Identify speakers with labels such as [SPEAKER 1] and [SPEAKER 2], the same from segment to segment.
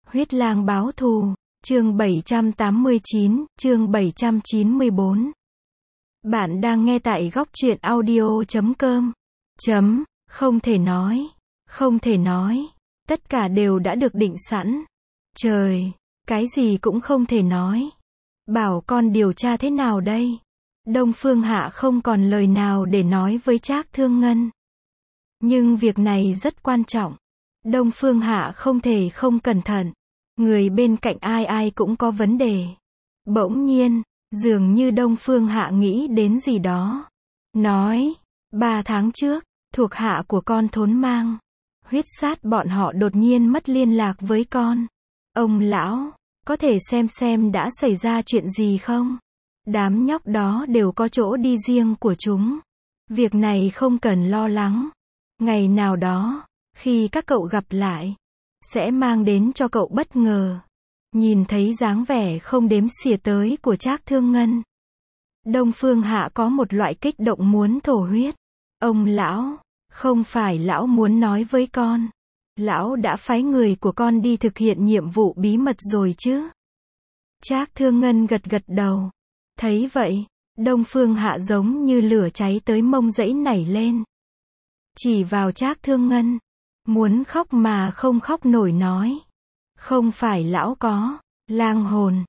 [SPEAKER 1] Huyết lang báo thù, chương 789, chương 794. Bạn đang nghe tại góc truyện audio.com. Không thể nói, không thể nói. Tất cả đều đã được định sẵn. Trời, cái gì cũng không thể nói. Bảo con điều tra thế nào đây? Đông Phương Hạ không còn lời nào để nói với Trác Thương Ngân. Nhưng việc này rất quan trọng. Đông Phương Hạ không thể không cẩn thận. Người bên cạnh ai ai cũng có vấn đề. Bỗng nhiên, dường như Đông Phương Hạ nghĩ đến gì đó. Nói, 3 tháng trước, thuộc hạ của con Thốn Mang, Huyết Sát bọn họ đột nhiên mất liên lạc với con. Ông lão, có thể xem đã xảy ra chuyện gì không? Đám nhóc đó đều có chỗ đi riêng của chúng. Việc này không cần lo lắng. Ngày nào đó, khi các cậu gặp lại, sẽ mang đến cho cậu bất ngờ. Nhìn thấy dáng vẻ không đếm xỉa tới của Trác Thương Ngân, Đông Phương Hạ có một loại kích động muốn thổ huyết. Ông lão, không phải lão muốn nói với con. Lão đã phái người của con đi thực hiện nhiệm vụ bí mật rồi chứ? Trác Thương Ngân gật gật đầu. Thấy vậy, Đông Phương Hạ giống như lửa cháy tới mông dẫy nảy lên. Chỉ vào Trác Thương Ngân, muốn khóc mà không khóc nổi nói. Không phải lão có lang hồn,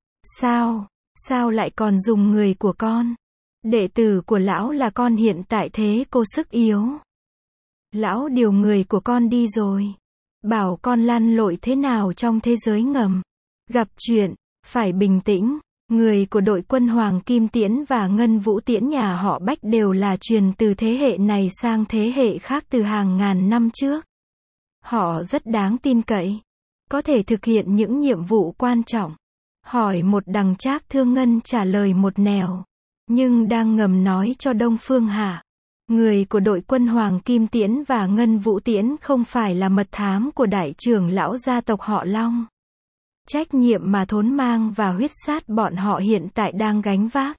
[SPEAKER 1] sao lại còn dùng người của con? Đệ tử của lão là con hiện tại thế cô sức yếu. Lão điều người của con đi rồi. Bảo con lăn lội thế nào trong thế giới ngầm. Gặp chuyện, phải bình tĩnh. Người của đội quân Hoàng Kim Tiễn và Ngân Vũ Tiễn nhà họ Bách đều là truyền từ thế hệ này sang thế hệ khác từ hàng ngàn năm trước. Họ rất đáng tin cậy. Có thể thực hiện những nhiệm vụ quan trọng. Hỏi một đằng Trác Thương Ngân trả lời một nẻo. Nhưng đang ngầm nói cho Đông Phương Hạ. Người của đội quân Hoàng Kim Tiễn và Ngân Vũ Tiễn không phải là mật thám của đại trưởng lão gia tộc họ Long. Trách nhiệm mà Thốn Mang và Huyết Sát bọn họ hiện tại đang gánh vác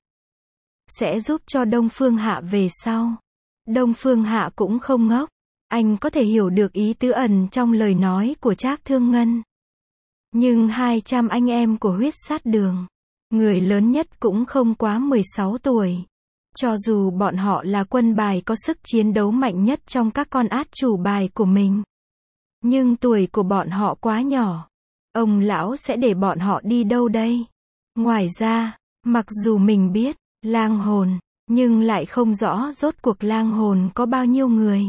[SPEAKER 1] sẽ giúp cho Đông Phương Hạ về sau. Đông Phương Hạ cũng không ngốc. Anh có thể hiểu được ý tứ ẩn trong lời nói của Trác Thương Ngân. Nhưng 200 anh em của Huyết Sát Đường, người lớn nhất cũng không quá 16 tuổi. Cho dù bọn họ là quân bài có sức chiến đấu mạnh nhất trong các con át chủ bài của mình, nhưng tuổi của bọn họ quá nhỏ. Ông lão sẽ để bọn họ đi đâu đây? Ngoài ra, mặc dù mình biết lang hồn, nhưng lại không rõ rốt cuộc lang hồn có bao nhiêu người.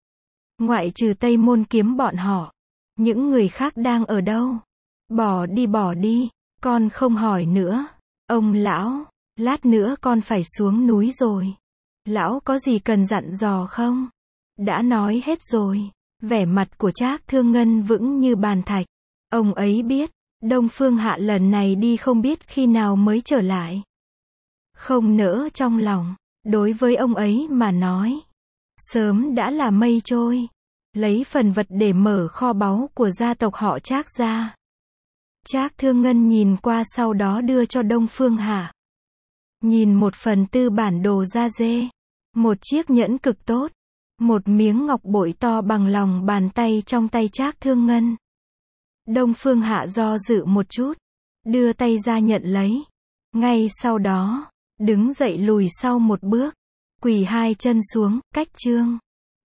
[SPEAKER 1] Ngoại trừ Tây Môn Kiếm bọn họ, những người khác đang ở đâu? Bỏ đi, con không hỏi nữa. Ông lão, lát nữa con phải xuống núi rồi. Lão có gì cần dặn dò không? Đã nói hết rồi. Vẻ mặt của Trác Thương Ngân vững như bàn thạch. Ông ấy biết, Đông Phương Hạ lần này đi không biết khi nào mới trở lại. Không nỡ trong lòng, đối với ông ấy mà nói, sớm đã là mây trôi. Lấy phần vật để mở kho báu của gia tộc họ Trác ra. Trác Thương Ngân nhìn qua sau đó đưa cho Đông Phương Hạ. Nhìn 1/4 bản đồ da dê, một chiếc nhẫn cực tốt, một miếng ngọc bội to bằng lòng bàn tay trong tay Trác Thương Ngân. Đông Phương Hạ do dự một chút, đưa tay ra nhận lấy. Ngay sau đó, đứng dậy lùi sau một bước, quỳ 2 chân xuống, cách chương.